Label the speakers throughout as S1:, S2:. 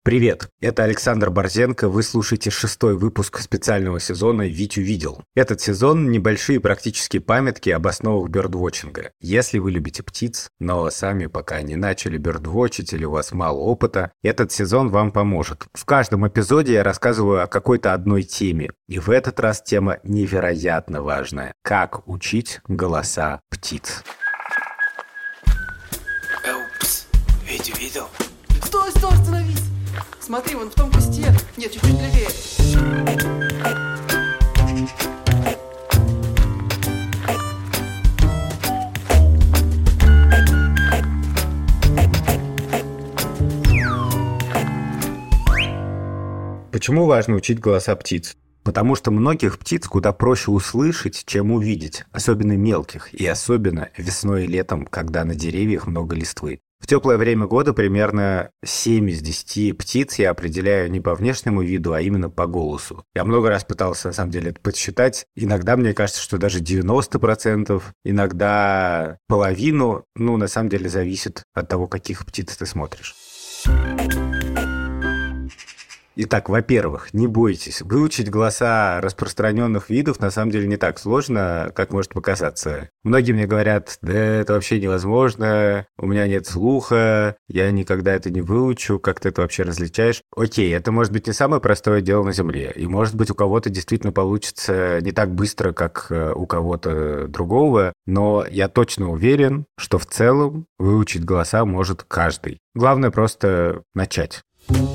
S1: Привет, это Александр Борзенко, вы слушаете 6-й выпуск специального сезона «Витю видел». Этот сезон – небольшие практические памятки об основах бёрдвотчинга. Если вы любите птиц, но сами пока не начали бёрдвотчить или у вас мало опыта, этот сезон вам поможет. В каждом эпизоде я рассказываю о какой-то одной теме, и в этот раз тема невероятно важная – как учить голоса птиц.
S2: Упс, Витю видел?
S3: Стой, остановись! Смотри, вон в том кусте. Нет, чуть-чуть левее.
S1: Почему важно учить голоса птиц? Потому что многих птиц куда проще услышать, чем увидеть, особенно мелких, и особенно весной и летом, когда на деревьях много листвы. В теплое время года примерно 7 из 10 птиц я определяю не по внешнему виду, а именно по голосу. Я много раз пытался, на самом деле, это подсчитать. Иногда мне кажется, что даже 90%, иногда половину. На самом деле, зависит от того, каких птиц ты смотришь. Итак, во-первых, не бойтесь. Выучить голоса распространенных видов на самом деле не так сложно, как может показаться. Многие мне говорят, да это вообще невозможно, у меня нет слуха, я никогда это не выучу, как ты это вообще различаешь? Окей, это может быть не самое простое дело на Земле, и может быть у кого-то действительно получится не так быстро, как у кого-то другого, но я точно уверен, что в целом выучить голоса может каждый. Главное просто начать.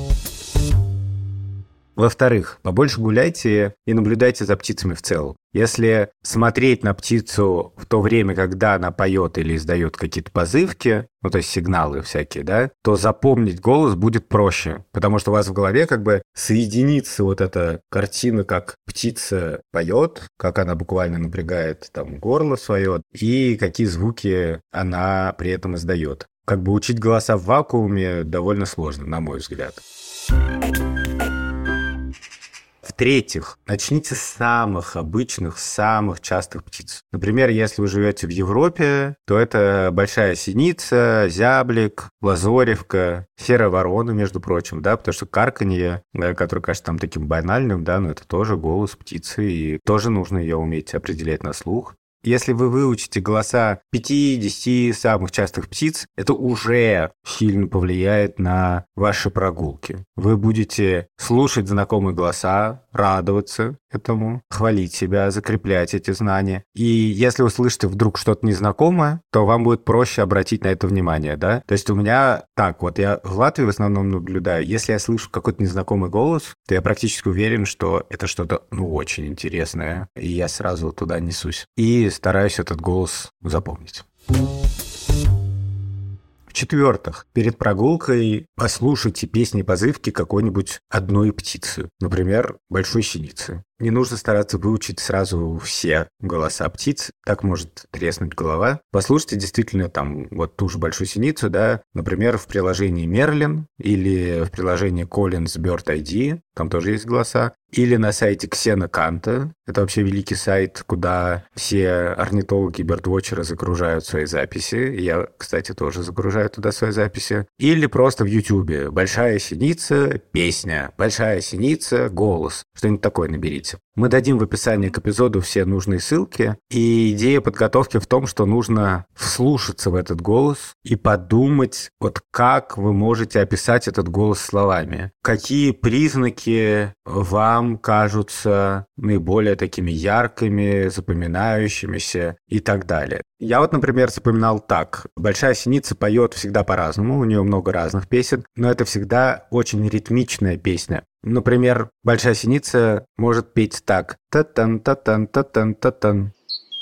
S1: Во-вторых, побольше гуляйте и наблюдайте за птицами в целом. Если смотреть на птицу в то время, когда она поет или издает какие-то позывки, то есть сигналы всякие, да, то запомнить голос будет проще, потому что у вас в голове соединится вот эта картина, как птица поет, как она буквально напрягает горло свое и какие звуки она при этом издает. Учить голоса в вакууме довольно сложно, на мой взгляд. В-третьих, начните с самых обычных, самых частых птиц. Например, если вы живете в Европе, то это большая синица, зяблик, лазоревка, серая ворона, между прочим, да, потому что карканье, которое кажется там таким банальным, да, но это тоже голос птицы, и тоже нужно ее уметь определять на слух. Если вы выучите голоса 5-10 самых частых птиц, это уже сильно повлияет на ваши прогулки. Вы будете слушать знакомые голоса, радоваться этому, хвалить себя, закреплять эти знания. И если вы слышите вдруг что-то незнакомое, то вам будет проще обратить на это внимание, да? То есть у меня я в Латвии в основном наблюдаю, если я слышу какой-то незнакомый голос, то я практически уверен, что это что-то, очень интересное, и я сразу туда несусь. И стараюсь этот голос запомнить. В-четвертых, перед прогулкой послушайте песни и позывки какой-нибудь одной птицы, например, большой синицы. Не нужно стараться выучить сразу все голоса птиц, так может треснуть голова. Послушайте действительно ту же большую синицу, да, например, в приложении Merlin или в приложении Collins Bird ID, там тоже есть голоса, или на сайте Ксена Канта, это вообще великий сайт, куда все орнитологи и бёрдвотчеры загружают свои записи, я, кстати, тоже загружаю туда свои записи, или просто в Ютубе «Большая синица, песня», «Большая синица, голос», что-нибудь такое наберите. Мы дадим в описании к эпизоду все нужные ссылки. И идея подготовки в том, что нужно вслушаться в этот голос и подумать, как вы можете описать этот голос словами. Какие признаки вам кажутся наиболее такими яркими, запоминающимися и так далее. Я например, запоминал так. Большая синица поет всегда по-разному, у нее много разных песен, но это всегда очень ритмичная песня. Например, большая синица может петь так. Та-тан-та-тан-та-тан-та-тан.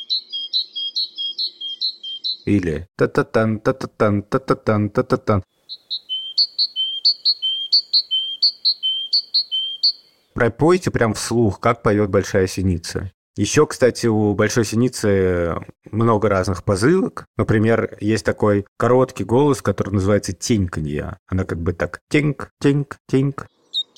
S1: Или та-та-тан, та-та-тан, та-та-тан, та-та-тан. Пропойте прям вслух, как поет большая синица. Еще, кстати, у большой синицы много разных позывок. Например, есть такой короткий голос, который называется теньканье. Она так теньк, теньк, теньк.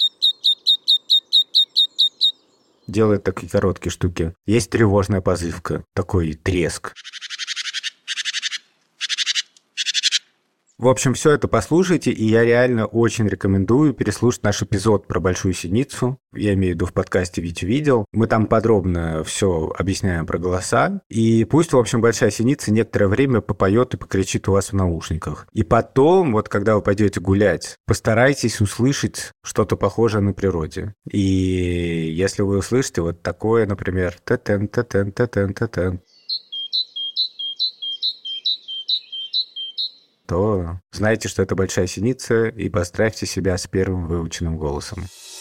S1: Делает такие короткие штуки. Есть тревожная позывка, такой треск. В общем, все это послушайте, и я реально очень рекомендую переслушать наш эпизод про большую синицу. Я имею в виду в подкасте «Витя видел». Мы там подробно все объясняем про голоса. И пусть, в общем, большая синица некоторое время попоет и покричит у вас в наушниках. И потом, вот когда вы пойдете гулять, постарайтесь услышать что-то похожее на природе. И если вы услышите вот такое, например, та-тен, та-тен, та-тен, та-тен, то знайте, что это большая синица, и поздравьте себя с первым выученным голосом.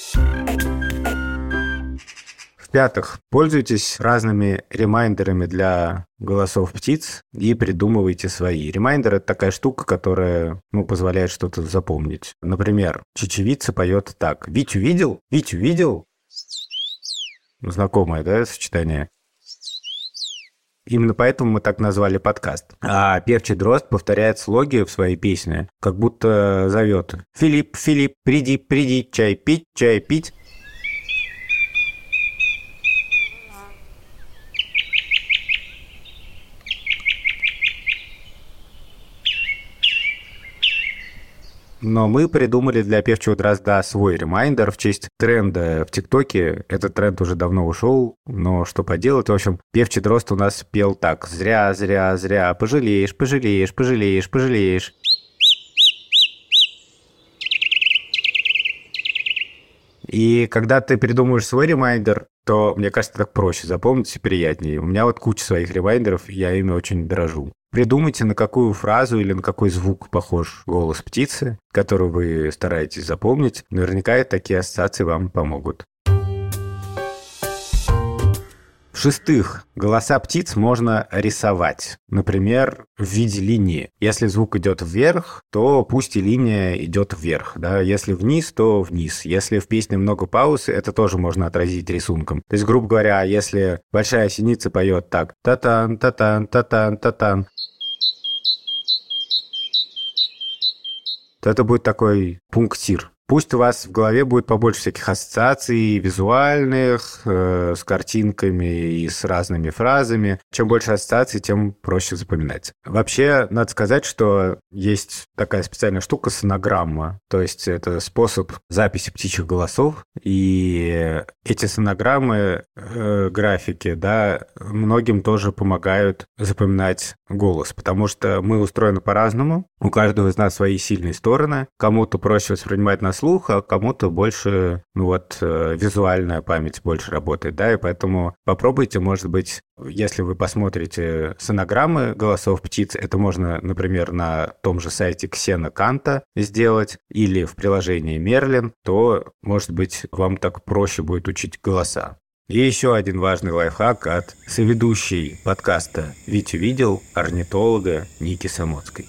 S1: В-пятых, пользуйтесь разными ремайндерами для голосов птиц и придумывайте свои. Ремайндер – это такая штука, которая позволяет что-то запомнить. Например, чечевица поет так. «Витю видел? Витю видел?» Знакомое, да, сочетание? Именно поэтому мы так назвали подкаст. А певчий дрозд повторяет слоги в своей песне, как будто зовет: «Филипп, Филипп, приди, приди, чай пить, чай пить». Но мы придумали для певчего дрозда свой ремайндер в честь тренда в ТикТоке. Этот тренд уже давно ушел, но что поделать. В общем, певчий дрозд у нас пел так: «Зря, зря, зря, пожалеешь, пожалеешь, пожалеешь, пожалеешь». И когда ты придумываешь свой ремайндер, то, мне кажется, так проще запомнить и приятнее. У меня вот куча своих ремайндеров, я ими очень дорожу. Придумайте, на какую фразу или на какой звук похож голос птицы, которую вы стараетесь запомнить. Наверняка такие ассоциации вам помогут. В-шестых, голоса птиц можно рисовать. Например, в виде линии. Если звук идет вверх, то пусть и линия идет вверх. Да? Если вниз, то вниз. Если в песне много пауз, это тоже можно отразить рисунком. То есть, грубо говоря, если большая синица поет так: «Та-тан, та-тан, та-тан, та-тан», то это будет такой пунктир. Пусть у вас в голове будет побольше всяких ассоциаций визуальных, с картинками и с разными фразами. Чем больше ассоциаций, тем проще запоминать. Вообще, надо сказать, что есть такая специальная штука — сонограмма. То есть это способ записи птичьих голосов. И эти сонограммы, графики, да, многим тоже помогают запоминать голос. Потому что мы устроены по-разному. У каждого из нас свои сильные стороны. Кому-то проще воспринимать на слух, а кому-то больше, визуальная память больше работает, да, и поэтому попробуйте, может быть, если вы посмотрите сонограммы голосов птиц, это можно, например, на том же сайте Ксена Канта сделать или в приложении Мерлин, то, может быть, вам так проще будет учить голоса. И еще один важный лайфхак от соведущей подкаста «Витю видел», орнитолога Ники Самоцкой.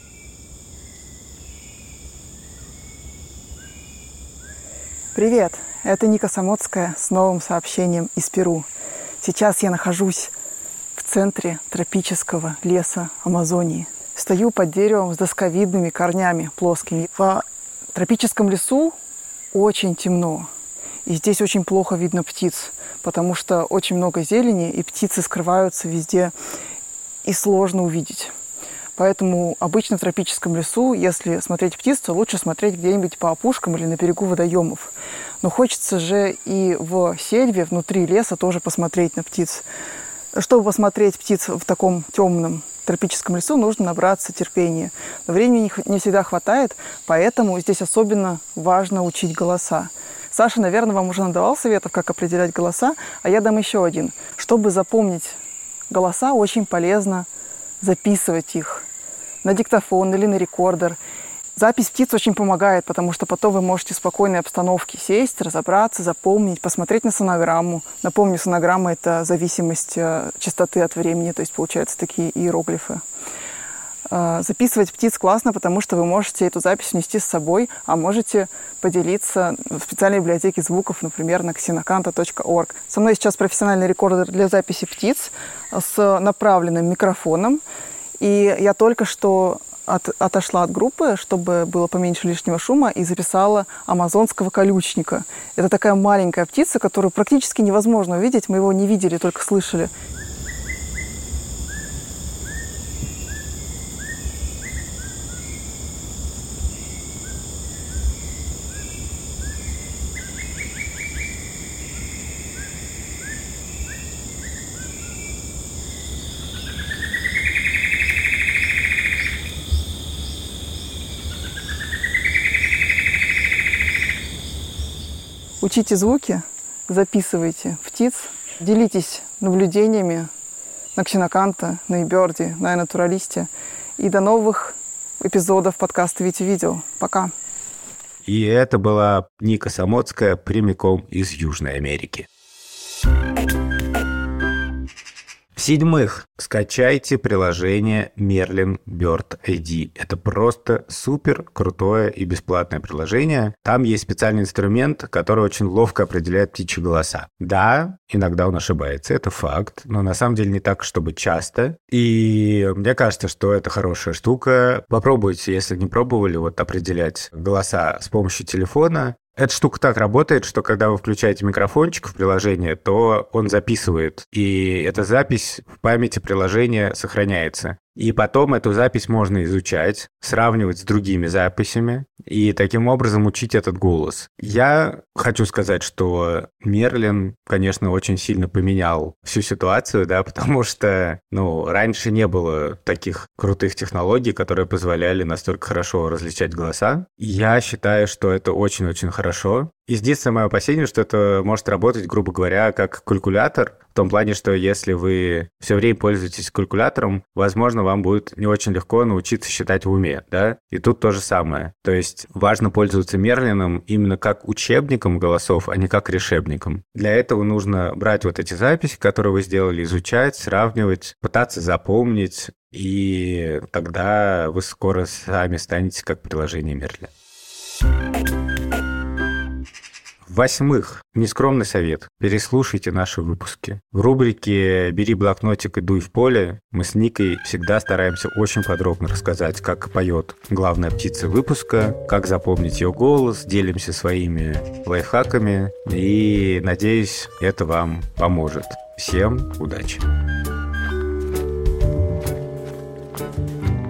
S3: Привет, это Ника Самоцкая с новым сообщением из Перу. Сейчас я нахожусь в центре тропического леса Амазонии. Стою под деревом с досковидными корнями плоскими. В тропическом лесу очень темно, и здесь очень плохо видно птиц, потому что очень много зелени, и птицы скрываются везде, и сложно увидеть. Поэтому обычно в тропическом лесу, если смотреть птиц, то лучше смотреть где-нибудь по опушкам или на берегу водоемов. Но хочется же и в сельве, внутри леса, тоже посмотреть на птиц. Чтобы посмотреть птиц в таком темном тропическом лесу, нужно набраться терпения. Но времени не всегда хватает, поэтому здесь особенно важно учить голоса. Саша, наверное, вам уже надавал советов, как определять голоса, а я дам еще один. Чтобы запомнить голоса, очень полезно записывать их на диктофон или на рекордер. Запись птиц очень помогает, потому что потом вы можете в спокойной обстановке сесть, разобраться, запомнить, посмотреть на сонограмму. Напомню, сонограмма — это зависимость частоты от времени, то есть получаются такие иероглифы. Записывать птиц классно, потому что вы можете эту запись внести с собой, а можете поделиться в специальной библиотеке звуков, например, на xenocanta.org. Со мной сейчас профессиональный рекордер для записи птиц с направленным микрофоном. И я только что отошла от группы, чтобы было поменьше лишнего шума, и записала амазонского колючника. Это такая маленькая птица, которую практически невозможно увидеть. Мы его не видели, только слышали. Учите звуки, записывайте птиц, делитесь наблюдениями на Ксеноканта, на eBird, на iNaturalist. И до новых эпизодов подкаста «Витя видел». Пока.
S1: И это была Ника Самоцкая прямиком из Южной Америки. В-седьмых, скачайте приложение Merlin Bird ID. Это просто супер крутое и бесплатное приложение. Там есть специальный инструмент, который очень ловко определяет птичьи голоса. Да, иногда он ошибается, это факт, но на самом деле не так, чтобы часто. И мне кажется, что это хорошая штука. Попробуйте, если не пробовали, определять голоса с помощью телефона. Эта штука так работает, что когда вы включаете микрофончик в приложение, то он записывает, и эта запись в памяти приложения сохраняется. И потом эту запись можно изучать, сравнивать с другими записями и таким образом учить этот голос. Я хочу сказать, что Merlin, конечно, очень сильно поменял всю ситуацию, да, потому что, раньше не было таких крутых технологий, которые позволяли настолько хорошо различать голоса. Я считаю, что это очень-очень хорошо. Единственное мое опасение, что это может работать, грубо говоря, как калькулятор, в том плане, что если вы все время пользуетесь калькулятором, возможно, вам будет не очень легко научиться считать в уме, да? И тут то же самое. То есть важно пользоваться Мерлином именно как учебником голосов, а не как решебником. Для этого нужно брать эти записи, которые вы сделали, изучать, сравнивать, пытаться запомнить, и тогда вы скоро сами станете как приложение Мерлин. В-восьмых, нескромный совет. Переслушайте наши выпуски. В рубрике «Бери блокнотик и дуй в поле» мы с Никой всегда стараемся очень подробно рассказать, как поет главная птица выпуска, как запомнить ее голос, делимся своими лайфхаками и, надеюсь, это вам поможет. Всем удачи!